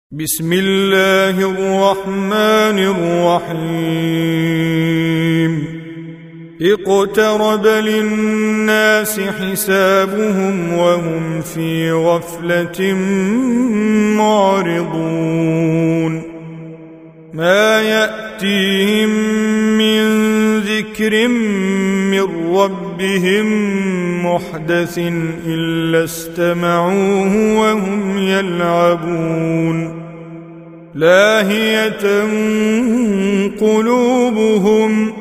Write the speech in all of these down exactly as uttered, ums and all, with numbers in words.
بسم الله الرحمن الرحيم اقترب للناس حسابهم وهم في غفلة معرضون ما يأتيهم من ذكر من ربهم محدث إلا استمعوه وهم يلعبون لاهية قلوبهم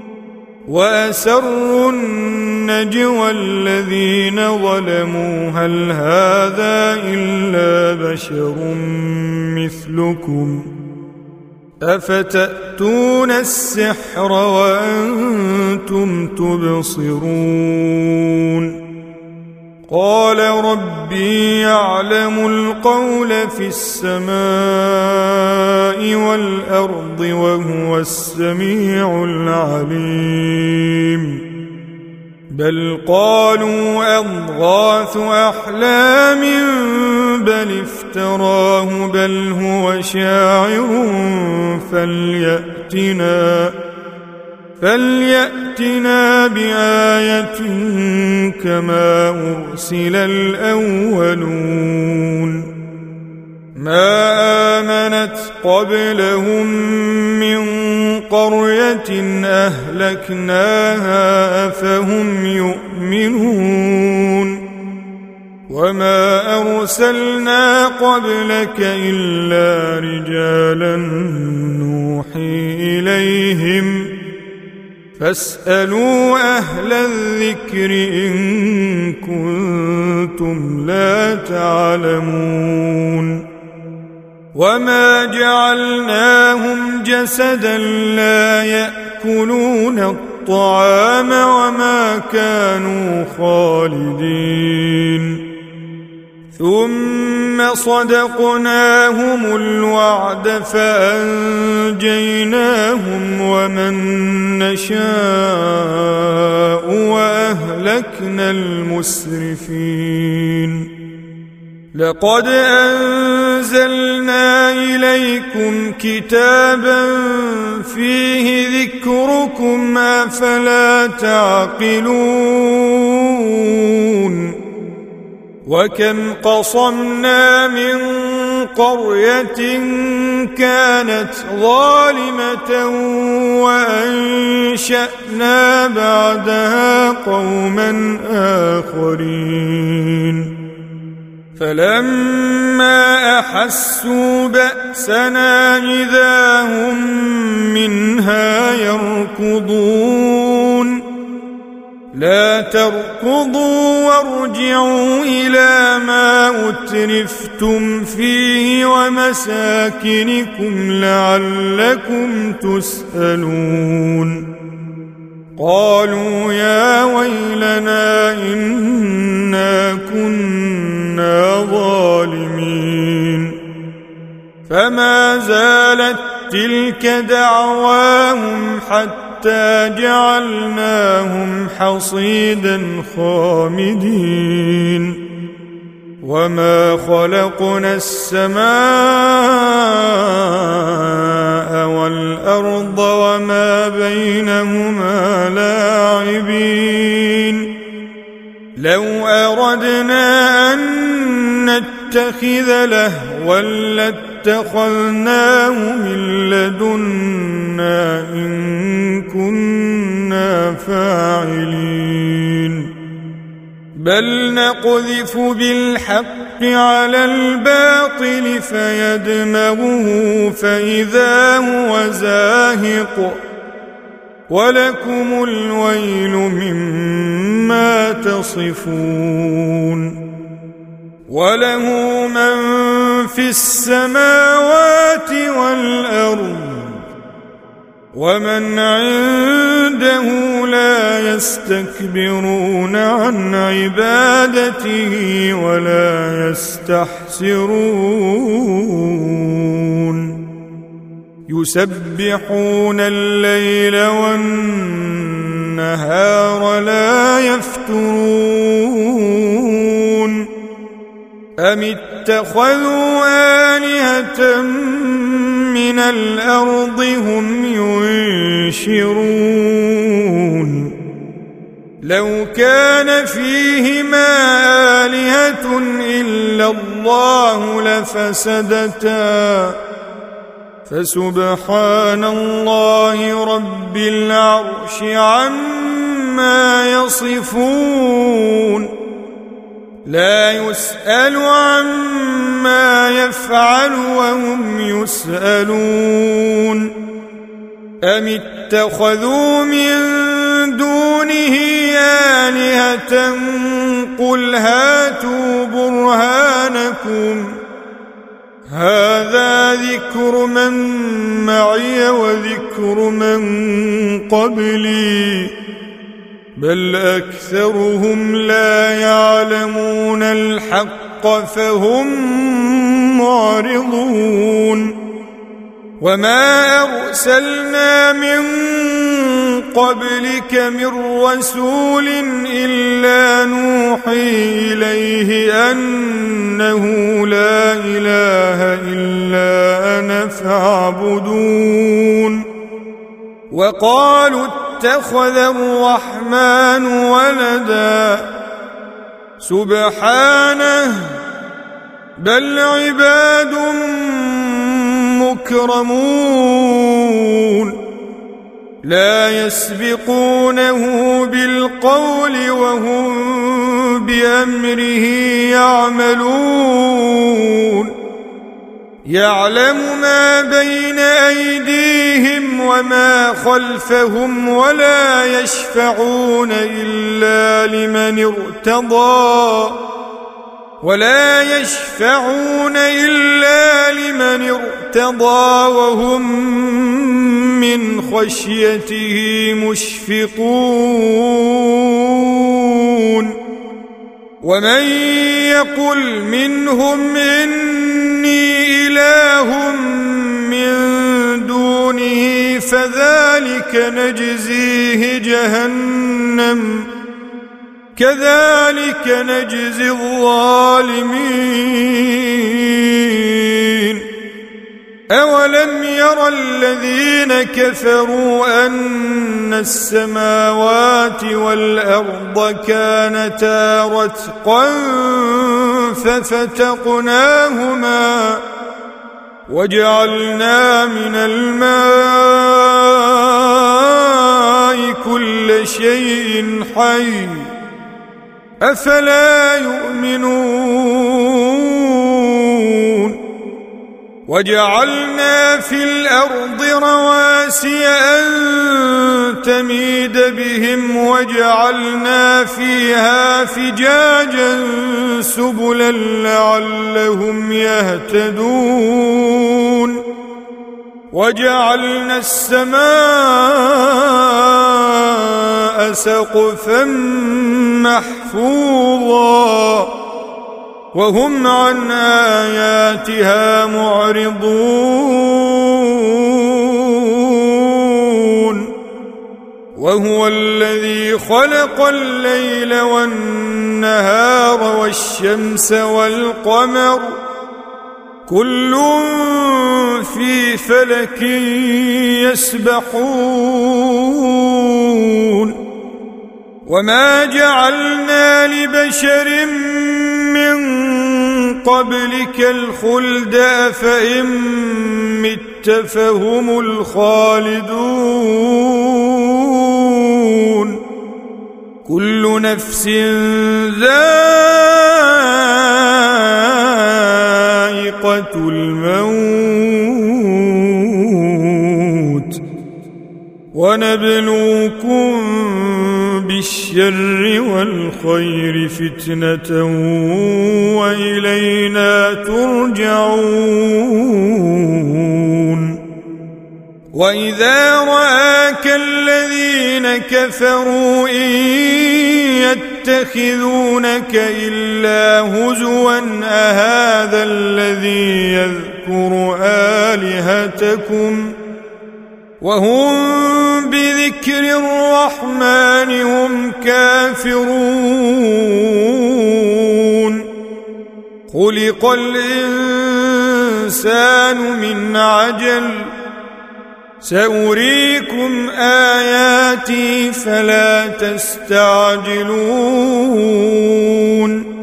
وأسروا النجوى الذين ظلموا هل هذا إلا بشر مثلكم أفتأتون السحر وأنتم تبصرون قال ربي يعلم القول في السماء والأرض وهو السميع العليم بل قالوا أضغاث أحلام بل افتراه بل هو شاعر فليأتنا فليأتنا بآية كما أرسل الأولون ما آمنت قبلهم من قرية أهلكناها أفهم يؤمنون وما أرسلنا قبلك إلا رجالا نوحي إليهم فاسألوا أهل الذكر إن كنتم لا تعلمون وما جعلناهم جسدا لا يأكلون الطعام وما كانوا خالدين ثم صدقناهم الوعد فأنجيناهم ومن نشاء وأهلكنا المسرفين لقد أنزلنا إليكم كتابا فيه ذكركم أفلا تعقلون وكم قصمنا من قرية كانت ظالمة وأنشأنا بعدها قوما آخرين فلما أحسوا بأسنا إذا هم منها يركضون لا تركضوا وارجعوا إلى ما أترفتم فيه ومساكنكم لعلكم تسألون قالوا يا ويلنا إنا كنا ظالمين فما زالت تلك دعواهم حتى جعلناهم حصيدا خامدين وما خلقنا السماء والأرض وما بينهما لاعبين لو أردنا أن نتخذ لهوا لاتخذناه من لدنا إن كنا فاعلين بل نقذف بالحق على الباطل فيدمغه فإذا هو زاهق ولكم الويل مما تصفون وله من في السماوات والأرض ومن عنده لا يستكبرون عن عبادته ولا يستحسرون يسبحون الليل والنهار لا يفترون أم اتخذوا آلهة من الأرض هم ينشرون لو كان فيهما آلهة إلا الله لفسدتا فسبحان الله رب العرش عما يصفون لا يسأل عما يفعل وهم يسألون أم اتخذوا من دونه آلهة قل هاتوا برهانكم هذا ذكر من معي وذكر من قبلي بل أكثرهم لا يعلمون الحق فهم معرضون وما أرسلنا من قبلك من رسول إلا نوحي إليه أنه لا إله إلا أنا فاعبدون وقالوا اتخذ الرحمن ولدا سبحانه بل عباد مكرمون لا يسبقونه بالقول وهم بأمره يعملون يعلم ما بين أيديهم وما خلفهم ولا يشفعون إلا لمن ارتضى ولا يشفعون إلا لمن ارتضى وهم من خشيته مشفقون ومن يقل منهم إني إله من دونه فذلك نجزيه جهنم كذلك نجزي الظالمين أولم ير الذين كفروا أن السماوات والأرض كانتا رتقا ففتقناهما وجعلنا من الماء كل شيء حي أفلا يؤمنون وجعلنا في الأرض رواسي أن تميد بهم وجعلنا فيها فجاجا سبلا لعلهم يهتدون وجعلنا السماء سقفا محفوظا وهم عن آياتها معرضون وهو الذي خلق الليل والنهار والشمس والقمر كل في فلك يسبحون وما جعلنا لبشر من قبلك الخلد أفإن مت فهم الخالدون كل نفس ذائقة الموت ونبلوكم بالشر والخير فتنة وإلينا ترجعون وإذا رآك الذين كفروا إن يتخذونك إلا هزوا أهذا الذي يذكر آلهتكم وهم بذكر الرحمن هم كافرون خلق الإنسان من عجل سأريكم آياتي فلا تستعجلون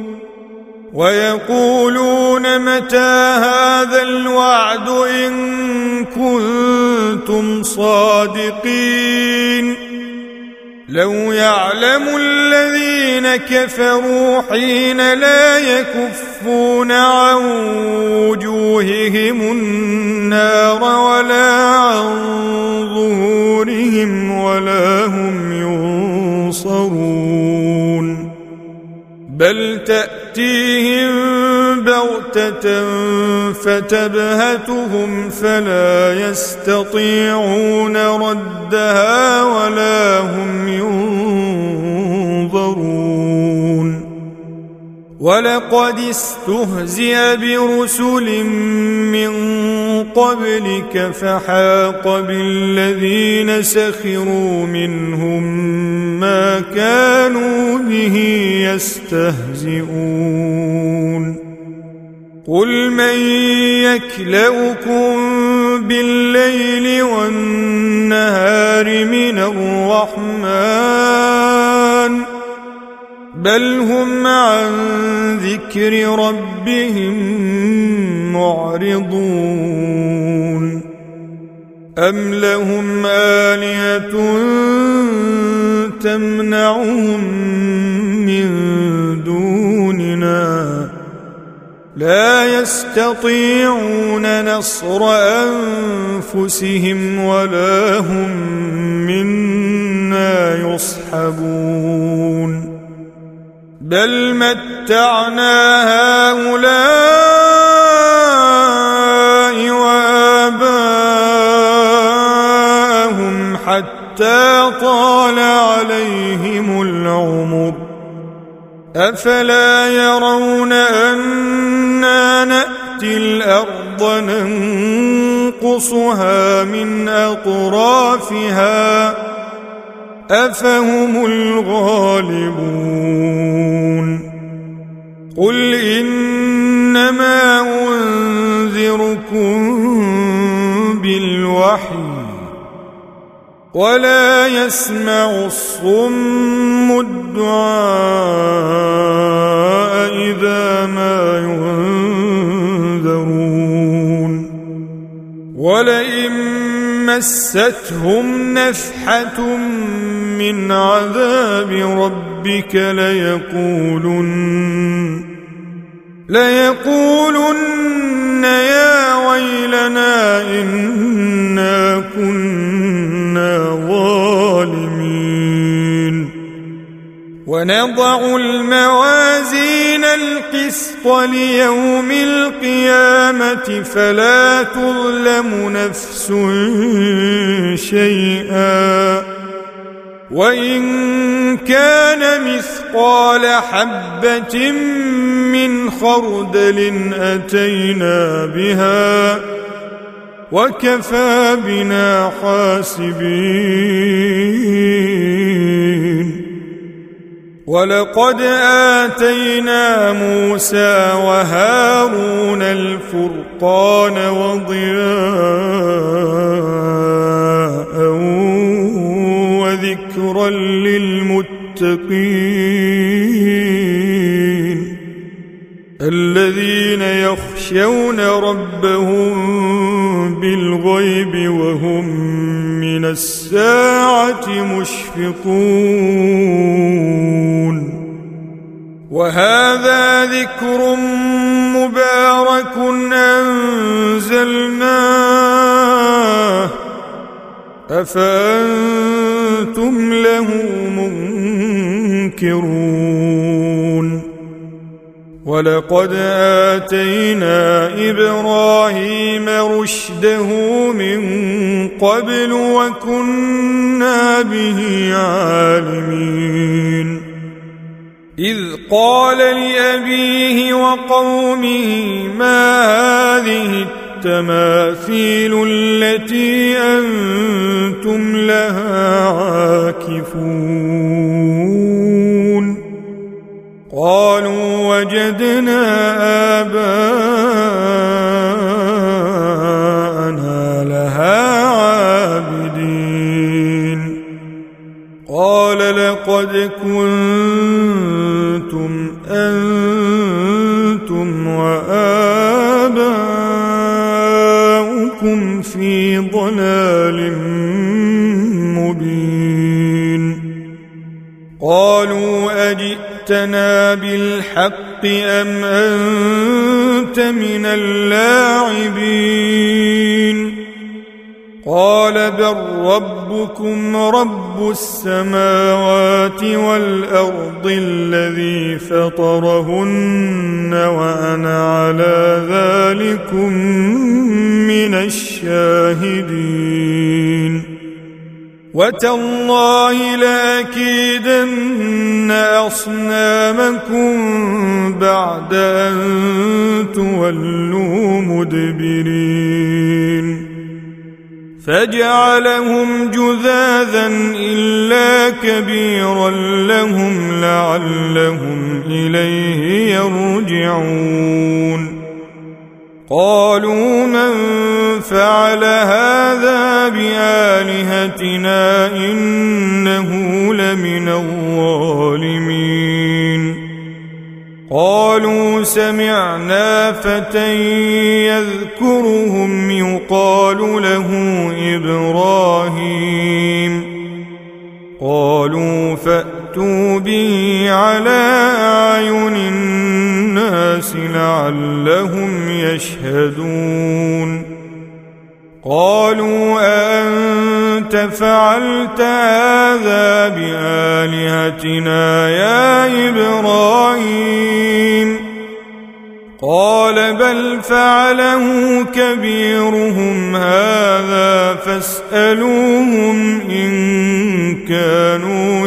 ويقولون متى هذا الوعد إن كنتم صادقين لو يعلم الذين كفروا حين لا يكفون عن وجوههم النار ولا عن ظهورهم ولا هم ينصرون بل تأتيهم بغتة فتبهتهم فلا يستطيعون ردها ولا هم ينظرون ولقد استهزئ برسل من قبلك فحاق بالذين سخروا منهم ما كانوا به يستهزئون قل من يكلؤكم بالليل والنهار من الرحمن بل هم عن ذكر ربهم معرضون أم لهم آلهة تمنعهم من دوننا لا يستطيعون نصر أنفسهم ولا هم منا يصحبون بل متعنا هؤلاء وآباءهم حتى طال عليهم العمر أفلا يرون أنا نأتي الأرض ننقصها من أطرافها أفهم الغالبون قل إنما أنذركم بالوحي ولا يسمع الصم الدعاء إذا ما ينذرون ولئن مستهم نفحة من عذاب ربك ليقولن ليقولن يا ويلنا إنا كنا ظالمين ونضع الموازين القسط ليوم القيامة فلا تظلم نفس شيئا وإن كان مثقال حبة من خردل أتينا بها وكفى بنا حاسبين ولقد آتينا موسى وهارون الفرقان وضياء وذكرا للمتقين الذين يخشون ربهم بالغيب وهم من الساعة مشفقون وهذا ذكر مبارك أنزلناه أفأنتم له منكرون ولقد آتينا إبراهيم رشده من قبل وكنا به عالمين إذ قال لأبيه وقومه ما هذه التماثيل التي أنتم لها عاكفون قالوا وجدنا آباءنا لها عابدين قال لقد كنتم أنتم وآباؤكم في ضلال مبين قالوا أجئتنا بالحق أم أنت من اللاعبين قال بل ربكم رب السماوات والأرض الذي فطرهن وأنا على ذلكم من الشاهدين وتالله لأكيدن أصنامكم بعد أن تولوا مدبرين فجعلهم جذاذا إلا كبيرا لهم لعلهم إليه يرجعون قالوا من فعل هذا بآلهتنا إنه لمن الظالمين قالوا سمعنا فتى يذكرهم يقال له إبراهيم قالوا فأتوا به على أعين الناس لعلهم يشهدون قالوا أأنت فعلت هذا بآلهتنا يا إبراهيم قال بل فعله كبيرهم هذا فاسألوهم إن كانوا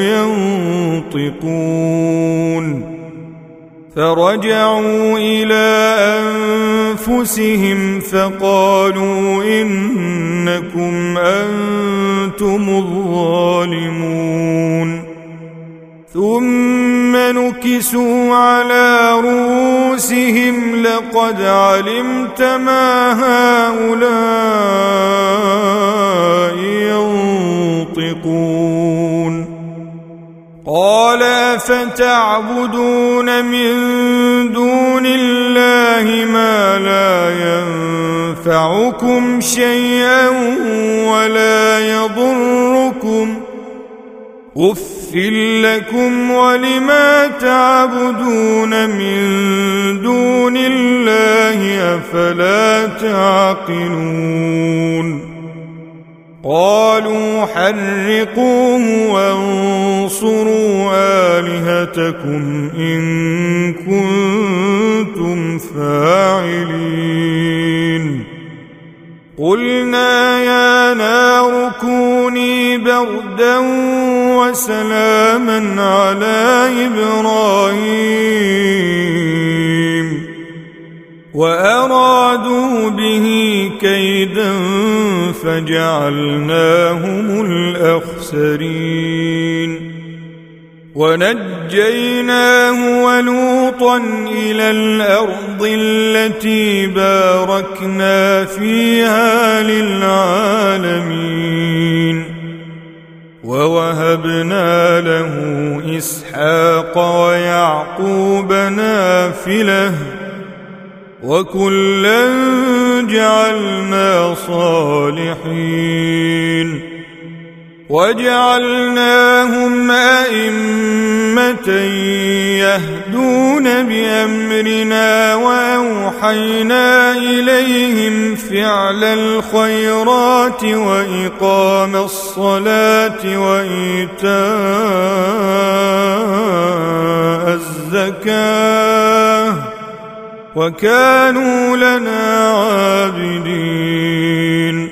ينطقون فرجعوا إلى أنفسهم فقالوا إنكم أنتم الظالمون ثم نكسوا على رؤوسهم لقد علمت ما هؤلاء ينطقون قال أفتعبدون من دون الله ما لا ينفعكم شيئا ولا يضركم أف لكم ولما تعبدون من دون الله أفلا تعقلون قالوا حرقوه وانصروا آلهتكم إن كنتم فاعلين قلنا يا نار كوني بردا وسلاما على إبراهيم وأرادوا به كيدا فجعلناهم الأخسرين ونجيناه ولوطا إلى الأرض التي باركنا فيها للعالمين ووهبنا له إسحاق ويعقوب نافلة وكلا جعلنا صالحين وجعلناهم أئمة يهدون بأمرنا وأوحينا إليهم فعل الخيرات وإقام الصلاة وإيتاء الزكاة وكانوا لنا عابدين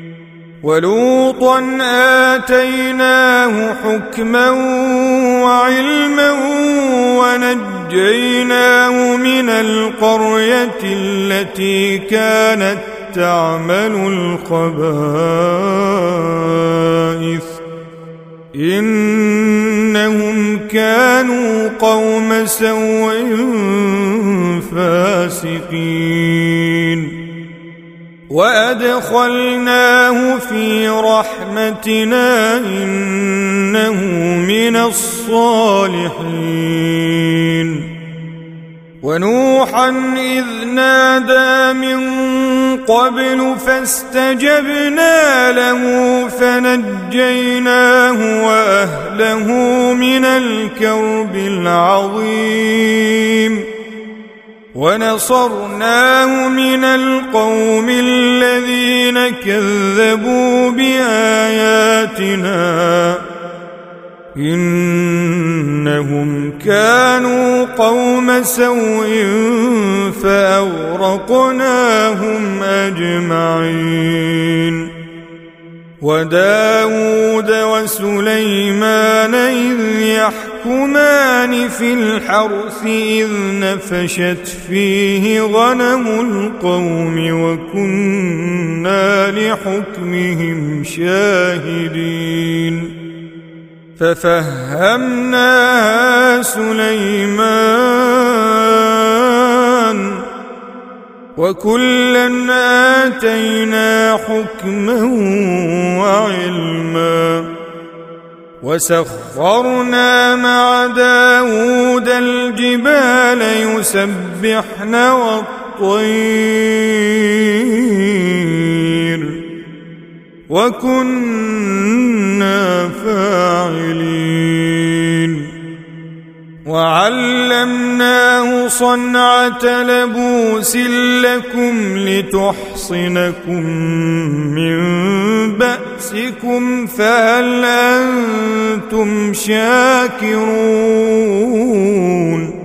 ولوطا آتيناه حكما وعلما ونجيناه من القرية التي كانت تعمل الخبائث إنهم كانوا قوم سوء فاسقين وأدخلناه في رحمتنا إنه من الصالحين ونوحا إذ نادى من قبل فاستجبنا له فنجيناه وأهله من الكرب العظيم ونصرناه من القوم الذين كذبوا بآياتنا إنهم كانوا قوم سوء فأغرقناهم أجمعين وداود وسليمان إذ يحكمان في الحرث إذ نفشت فيه غنم القوم وكنا لحكمهم شاهدين ففهمناها سليمان وكلا آتينا حكما وعلما وسخرنا مع داود الجبال يسبحن والطير وكنا فاعلين وعلمناه صنعة لبوس لكم لتحصنكم من بأسكم فهل أنتم شاكرون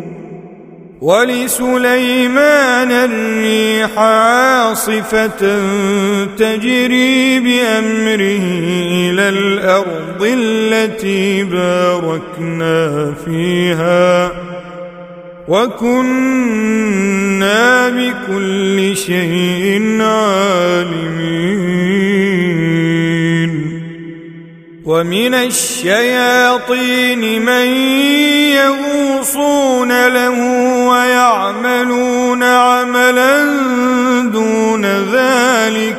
ولسليمان الريح عاصفة تجري بأمره إلى الأرض التي باركنا فيها وكنا بكل شيء عالمين ومن الشياطين من يغوصون له ويعملون عملا دون ذلك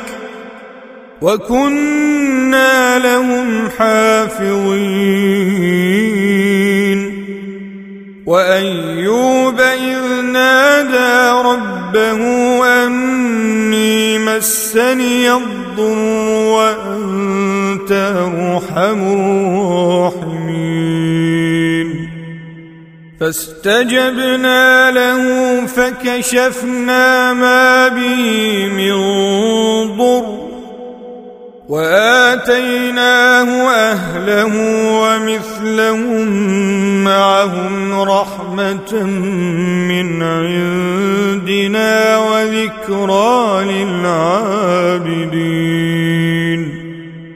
وكنا لهم حافظين وأيوب إذ نادى ربه أني مسني الضر وأنت أرحم الراحمين فاستجبنا له فكشفنا ما به من ضر وآتيناه أهله ومثلهم معهم رحمة من عندنا وذكرى للعابدين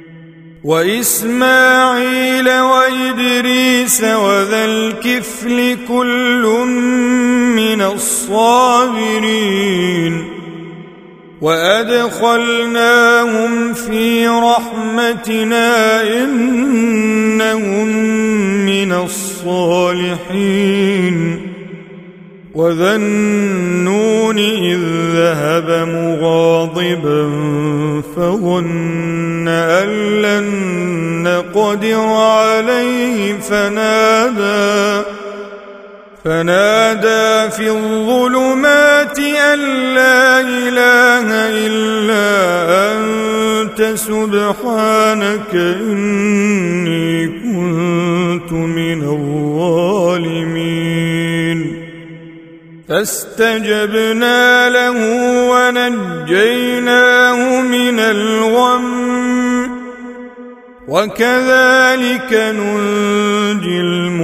وإسماعيل وإدريس وذا الكفل كل من الصابرين وأدخلناهم في رحمتنا إنهم من الصالحين وذا النون إذ ذهب مغاضبا فظن أن لن نقدر عليه فنادى فنادى في الظلمات أن لا إله إلا أنت سبحانك إني كنت من الظالمين فاستجبنا له ونجيناه من الغم وكذلك ننجي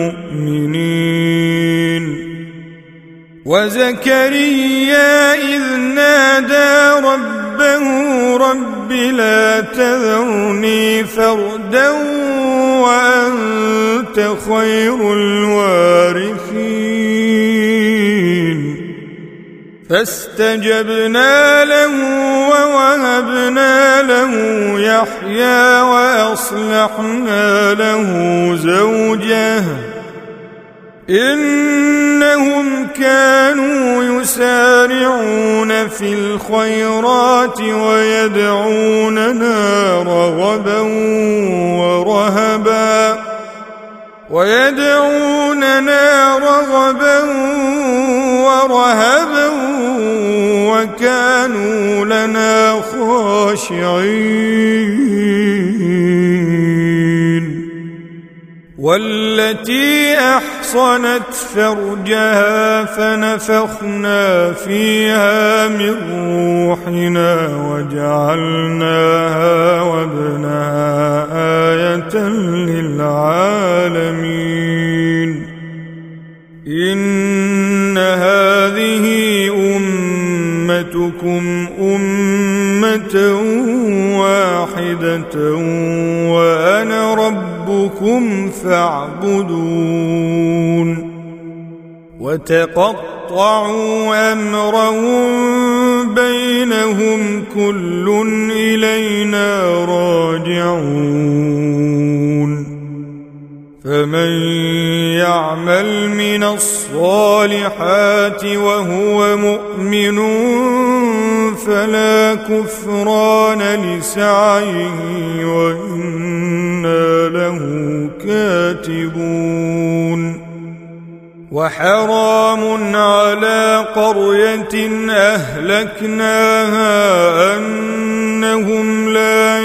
المؤمنين وزكريا إذ نادى ربه رب لا تذرني فردا وأنت خير الوارثين فاستجبنا له ووهبنا له يحيى وأصلحنا له زوجه إنهم كانوا يسارعون في الخيرات ويدعوننا رغبا ورهبا ويدعوننا رغبا ورهبا وكانوا لنا خاشعين والتي أحصنت فرجها فنفخنا فيها من روحنا وجعلناها وابنها آية للعالمين إن هذه أمتكم أمة واحدة وأنا ربكم فاعبدون وتقطعوا أمرهم بينهم كل إلينا راجعون فمن يعمل من الصالحات وهو مؤمن فلا كفران لسعيه وإنا له كاتبون وحرام على قرية أهلكناها أنهم لا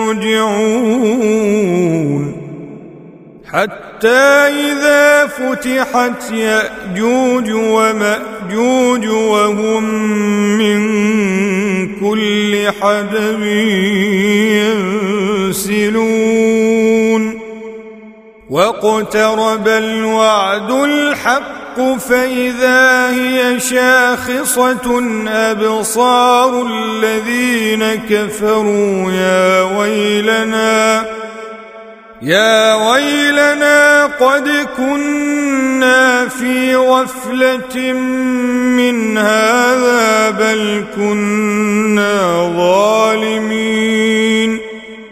يرجعون حتى إذا فتحت يأجوج ومأجوج وهم من كل حدب ينسلون واقترب الوعد الحق فإذا هي شاخصة أبصار الذين كفروا يا ويلنا يا ويلنا قد كنا في غفلة من هذا بل كنا ظالمين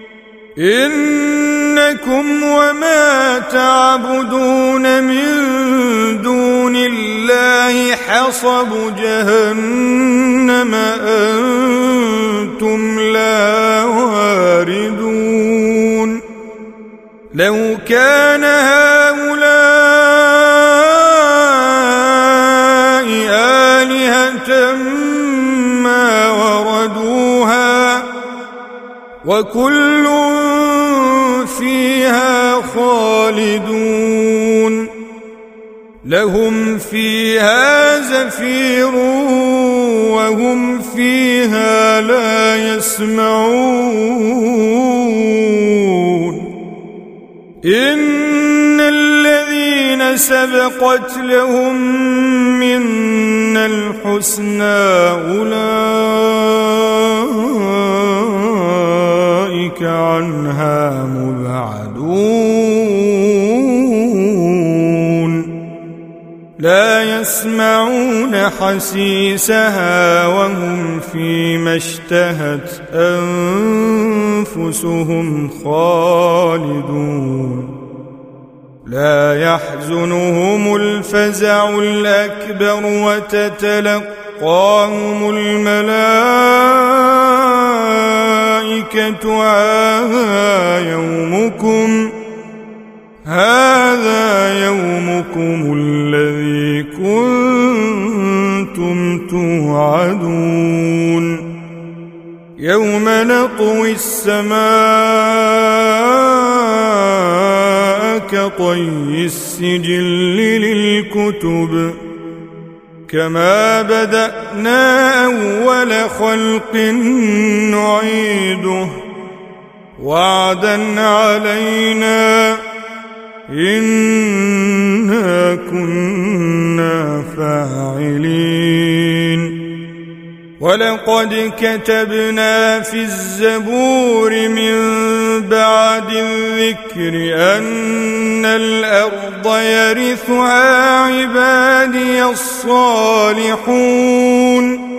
إنكم وما تعبدون من دون الله حصب جهنم أنتم لا واردون لو كان هؤلاء آلهة ما وردوها وكل فيها خالدون لهم فيها زفير وهم فيها لا يسمعون إن الذين سبقت لهم منا الحسنى أولئك عنها مبعدون لا يسمعون حسيسها وهم فيما اشتهت أنفسهم خالدون لا يحزنهم الفزع الأكبر وتتلقاهم الملائكة هذا يومكم هذا يومكم الذي كنتم توعدون يوم نطوي السماء كطي السجل للكتب كما بدأنا أول خلق نعيده وعدا علينا إنا كنا فاعلين ولقد كتبنا في الزبور من بعد الذكر أن الأرض يرثها عبادي الصالحون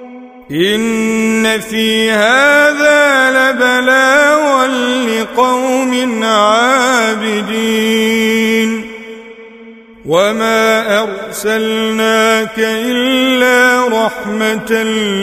إن في هذا لبلاغا لقوم عابدين وما أرسلناك إلا رحمة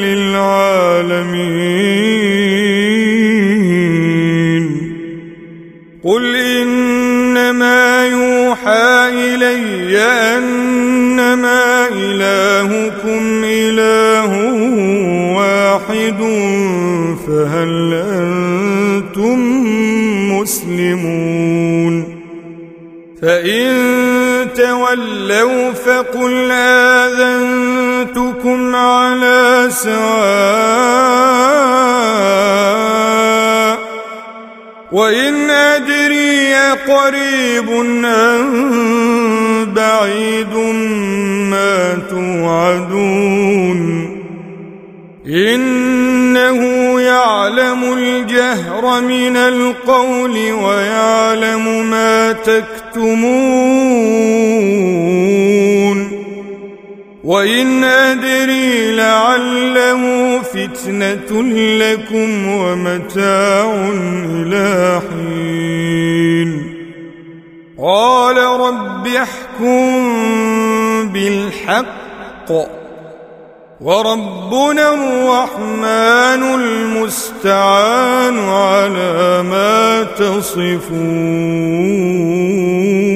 للعالمين قل إنما يوحى إلي أنما إلهكم إله واحد فهل أنتم مسلمون فإن تولوا فقل آذنتكم على سواء وإن أدري قريب أم بعيد ما توعدون إنه يعلم الجهر من القول ويعلم ما تكتمون وإن أدري لعله فتنة لكم ومتاع إلى حين قال رب احكم بالحق وربنا الرحمن المستعان على ما تصفون.